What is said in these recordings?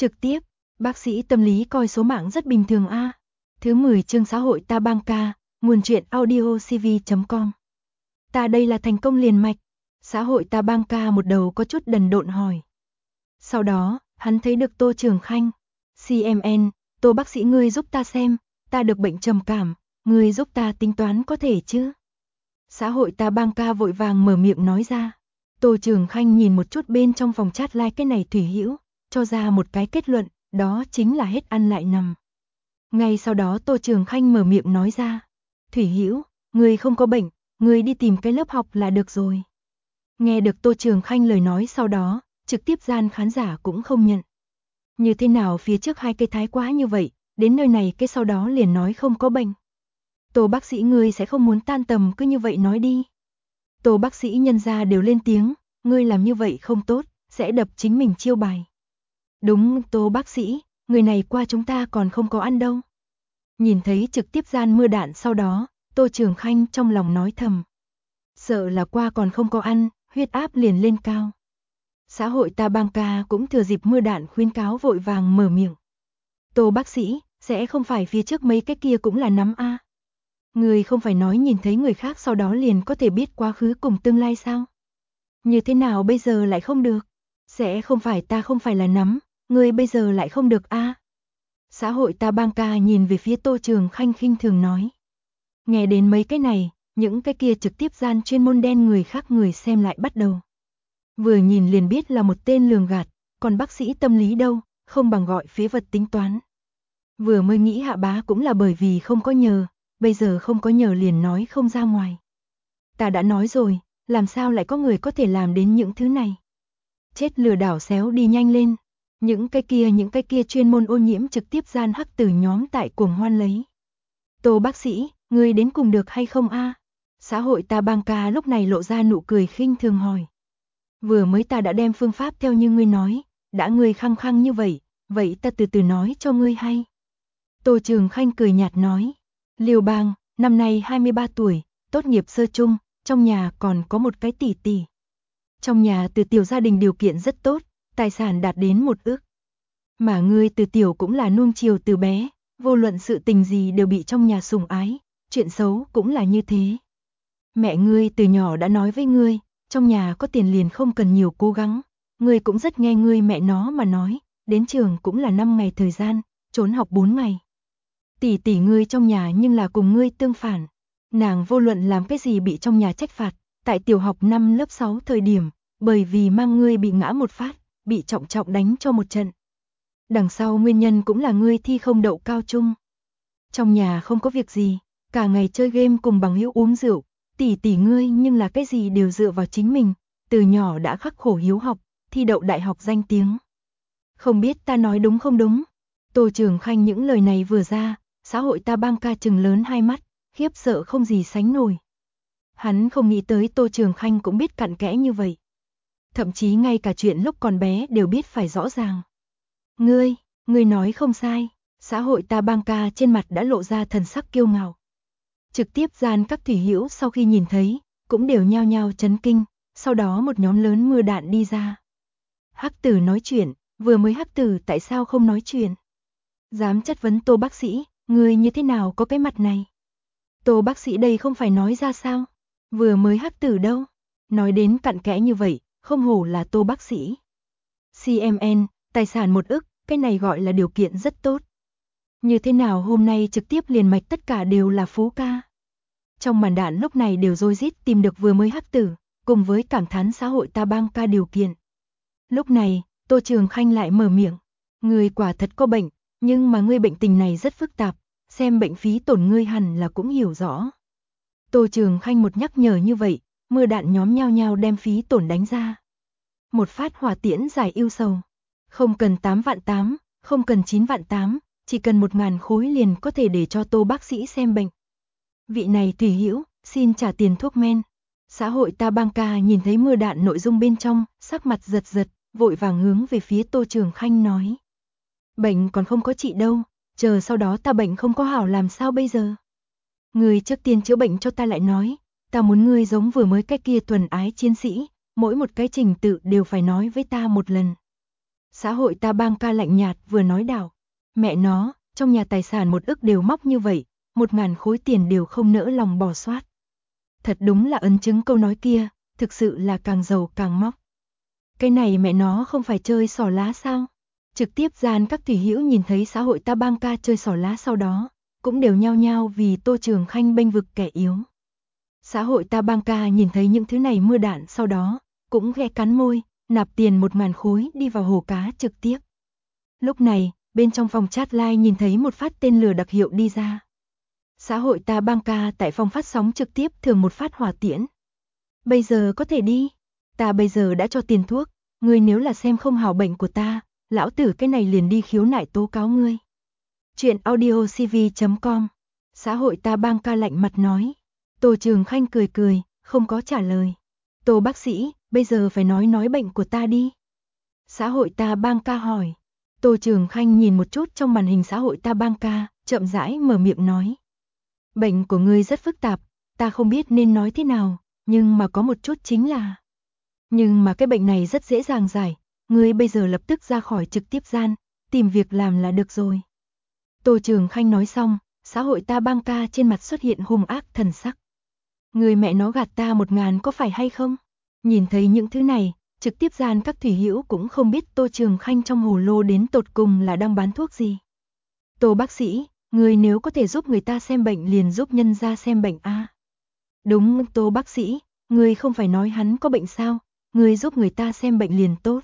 Trực tiếp, bác sĩ tâm lý coi số mạng rất bình thường a. Thứ 10 chương xã hội ta bang ca, nguồn truyện audio cv.com. Ta đây là thành công liền mạch. Xã hội ta bang ca một đầu có chút đần độn hỏi. Sau đó, hắn thấy được Tô Trường Khanh. CMN, Tô bác sĩ ngươi giúp ta xem, ta được bệnh trầm cảm, ngươi giúp ta tính toán có thể chứ? Xã hội ta bang ca vội vàng mở miệng nói ra. Tô Trường Khanh nhìn một chút bên trong phòng chat like cái này Thủy Hữu, cho ra một cái kết luận, đó chính là hết ăn lại nằm. Ngay sau đó Tô Trường Khanh mở miệng nói ra. Thủy Hữu, ngươi không có bệnh, ngươi đi tìm cái lớp học là được rồi. Nghe được Tô Trường Khanh lời nói sau đó, trực tiếp gian khán giả cũng không nhận. Như thế nào phía trước hai cây thái quá như vậy, đến nơi này cái sau đó liền nói không có bệnh. Tô bác sĩ ngươi sẽ không muốn tan tầm cứ như vậy nói đi. Tô bác sĩ nhân gia đều lên tiếng, ngươi làm như vậy không tốt, sẽ đập chính mình chiêu bài. Đúng Tô bác sĩ, người này qua chúng ta còn không có ăn đâu. Nhìn thấy trực tiếp gian mưa đạn sau đó, Tô Trường Khanh trong lòng nói thầm. Sợ là qua còn không có ăn, huyết áp liền lên cao. Xã hội ta bang ca cũng thừa dịp mưa đạn khuyến cáo vội vàng mở miệng. Tô bác sĩ, sẽ không phải phía trước mấy cái kia cũng là nắm a? Người không phải nói nhìn thấy người khác sau đó liền có thể biết quá khứ cùng tương lai sao? Như thế nào bây giờ lại không được? Sẽ không phải ta không phải là nắm, người bây giờ lại không được a? Xã hội ta bang ca nhìn về phía Tô Trường Khanh khinh thường nói. Nghe đến mấy cái này, những cái kia trực tiếp gian chuyên môn đen người khác người xem lại bắt đầu. Vừa nhìn liền biết là một tên lường gạt, còn bác sĩ tâm lý đâu, không bằng gọi phế vật tính toán. Vừa mới nghĩ hạ bá cũng là bởi vì không có nhờ, bây giờ không có nhờ liền nói không ra ngoài. Ta đã nói rồi, làm sao lại có người có thể làm đến những thứ này. Chết lừa đảo xéo đi nhanh lên. Những cái kia chuyên môn ô nhiễm trực tiếp gian hắc tử nhóm tại cuồng hoan lấy. Tô bác sĩ, ngươi đến cùng được hay không a? Xã hội ta bang ca lúc này lộ ra nụ cười khinh thường hỏi. Vừa mới ta đã đem phương pháp theo như ngươi nói, đã ngươi khăng khăng như vậy, vậy ta từ từ nói cho ngươi hay. Tô Trường Khanh cười nhạt nói. Liêu Bang, năm nay 23 tuổi, tốt nghiệp sơ trung, trong nhà còn có một cái tỷ tỷ. Trong nhà từ tiểu gia đình điều kiện rất tốt, tài sản đạt đến 1 ức. Mà ngươi từ tiểu cũng là nuông chiều từ bé, vô luận sự tình gì đều bị trong nhà sủng ái, chuyện xấu cũng là như thế. Mẹ ngươi từ nhỏ đã nói với ngươi, trong nhà có tiền liền không cần nhiều cố gắng, ngươi cũng rất nghe ngươi mẹ nó mà nói, đến trường cũng là 5 ngày thời gian, trốn học 4 ngày. Tỷ tỷ ngươi trong nhà nhưng là cùng ngươi tương phản, nàng vô luận làm cái gì bị trong nhà trách phạt, tại tiểu học năm lớp 6 thời điểm, bởi vì mang ngươi bị ngã một phát, bị trọng trọng đánh cho một trận. Đằng sau nguyên nhân cũng là ngươi thi không đậu cao trung. Trong nhà không có việc gì, cả ngày chơi game cùng bằng hữu uống rượu, tỷ tỷ ngươi nhưng là cái gì đều dựa vào chính mình, từ nhỏ đã khắc khổ hiếu học, thi đậu đại học danh tiếng. Không biết ta nói đúng không đúng? Tô Trường Khanh những lời này vừa ra, xã hội ta bang ca trừng lớn hai mắt, khiếp sợ không gì sánh nổi. Hắn không nghĩ tới Tô Trường Khanh cũng biết cặn kẽ như vậy. Thậm chí ngay cả chuyện lúc còn bé đều biết phải rõ ràng. Ngươi nói không sai, xã hội ta bang ca trên mặt đã lộ ra thần sắc kiêu ngạo. Trực tiếp gian các thủy hữu sau khi nhìn thấy, cũng đều nhao nhao chấn kinh, sau đó một nhóm lớn mưa đạn đi ra. Hắc tử nói chuyện, vừa mới hắc tử tại sao không nói chuyện? Dám chất vấn Tô bác sĩ, ngươi như thế nào có cái mặt này? Tô bác sĩ đây không phải nói ra sao? Vừa mới hắc tử đâu? Nói đến cặn kẽ như vậy, không hổ là Tô bác sĩ. CMN, tài sản 1 ức, cái này gọi là điều kiện rất tốt. Như thế nào hôm nay trực tiếp liền mạch tất cả đều là phú ca. Trong màn đạn lúc này đều rối rít tìm được vừa mới hắc tử, cùng với cảm thán xã hội ta bang ca điều kiện. Lúc này, Tô Trường Khanh lại mở miệng. Ngươi quả thật có bệnh, nhưng mà ngươi bệnh tình này rất phức tạp, xem bệnh phí tổn ngươi hẳn là cũng hiểu rõ. Tô Trường Khanh một nhắc nhở như vậy, mưa đạn nhóm nhao nhao đem phí tổn đánh ra. Một phát hỏa tiễn giải ưu sầu. Không cần 8 vạn 8, không cần 9 vạn 8, chỉ cần 1.000 khối liền có thể để cho Tô bác sĩ xem bệnh. Vị này Thủy Hữu, xin trả tiền thuốc men. Xã hội ta bang ca nhìn thấy mưa đạn nội dung bên trong, sắc mặt giật giật, vội vàng hướng về phía Tô Trường Khanh nói. Bệnh còn không có trị đâu, chờ sau đó ta bệnh không có hảo làm sao bây giờ? Ngươi trước tiên chữa bệnh cho ta lại nói, ta muốn ngươi giống vừa mới cái kia thuần ái chiến sĩ, mỗi một cái trình tự đều phải nói với ta một lần. Xã hội ta bang ca lạnh nhạt vừa nói đạo. Mẹ nó, trong nhà tài sản 1 ức đều móc như vậy, 1.000 khối tiền đều không nỡ lòng bỏ soát. Thật đúng là ấn chứng câu nói kia, thực sự là càng giàu càng móc. Cái này mẹ nó không phải chơi xỏ lá sao? Trực tiếp gian các thủy hữu nhìn thấy xã hội ta bang ca chơi xỏ lá sau đó, cũng đều nhao nhao vì Tô Trường Khanh bênh vực kẻ yếu. Xã hội ta bang ca nhìn thấy những thứ này mưa đạn sau đó, cũng khẽ cắn môi, nạp tiền 1.000 khối đi vào hồ cá trực tiếp. Lúc này, bên trong phòng chat live nhìn thấy một phát tên lửa đặc hiệu đi ra. Xã hội ta bang ca tại phòng phát sóng trực tiếp thường một phát hỏa tiễn. Bây giờ có thể đi. Ta bây giờ đã cho tiền thuốc, ngươi nếu là xem không hảo bệnh của ta, lão tử cái này liền đi khiếu nại tố cáo ngươi. Chuyện audiocv.com. Xã hội ta bang ca lạnh mặt nói. Tô Trường Khanh cười cười, không có trả lời. Tô bác sĩ, bây giờ phải nói bệnh của ta đi. Xã hội ta bang ca hỏi. Tô Trường Khanh nhìn một chút trong màn hình xã hội ta bang ca, chậm rãi mở miệng nói. Bệnh của ngươi rất phức tạp, ta không biết nên nói thế nào, nhưng mà có một chút chính là. Nhưng mà cái bệnh này rất dễ dàng giải, ngươi bây giờ lập tức ra khỏi trực tiếp gian, tìm việc làm là được rồi. Tô Trường Khanh nói xong, xã hội ta bang ca trên mặt xuất hiện hung ác thần sắc. Người mẹ nó gạt ta 1.000 có phải hay không? Nhìn thấy những thứ này, trực tiếp gian các thủy hữu cũng không biết Tô Trường Khanh trong hồ lô đến tột cùng là đang bán thuốc gì. Tô bác sĩ, người nếu có thể giúp người ta xem bệnh liền giúp nhân ra xem bệnh a. Đúng, Tô bác sĩ, người không phải nói hắn có bệnh sao, người giúp người ta xem bệnh liền tốt.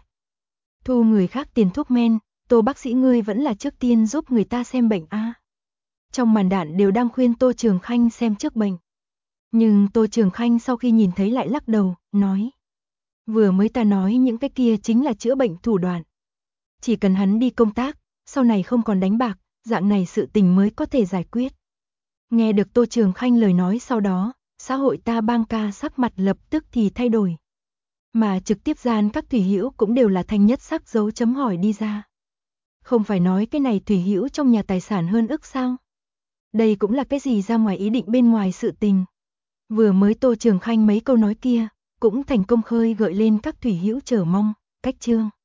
Thu người khác tiền thuốc men, Tô bác sĩ ngươi vẫn là trước tiên giúp người ta xem bệnh a. Trong màn đạn đều đang khuyên Tô Trường Khanh xem trước bệnh. Nhưng Tô Trường Khanh sau khi nhìn thấy lại lắc đầu, nói. Vừa mới ta nói những cái kia chính là chữa bệnh thủ đoạn. Chỉ cần hắn đi công tác, sau này không còn đánh bạc, dạng này sự tình mới có thể giải quyết. Nghe được Tô Trường Khanh lời nói sau đó, xã hội ta bang ca sắc mặt lập tức thì thay đổi. Mà trực tiếp gian các thủy hữu cũng đều là thanh nhất sắc dấu chấm hỏi đi ra. Không phải nói cái này thủy hữu trong nhà tài sản hơn ức sao? Đây cũng là cái gì ra ngoài ý định bên ngoài sự tình. Vừa mới Tô Trường Khanh mấy câu nói kia, cũng thành công khơi gợi lên các thủy hữu chờ mong, cách chương.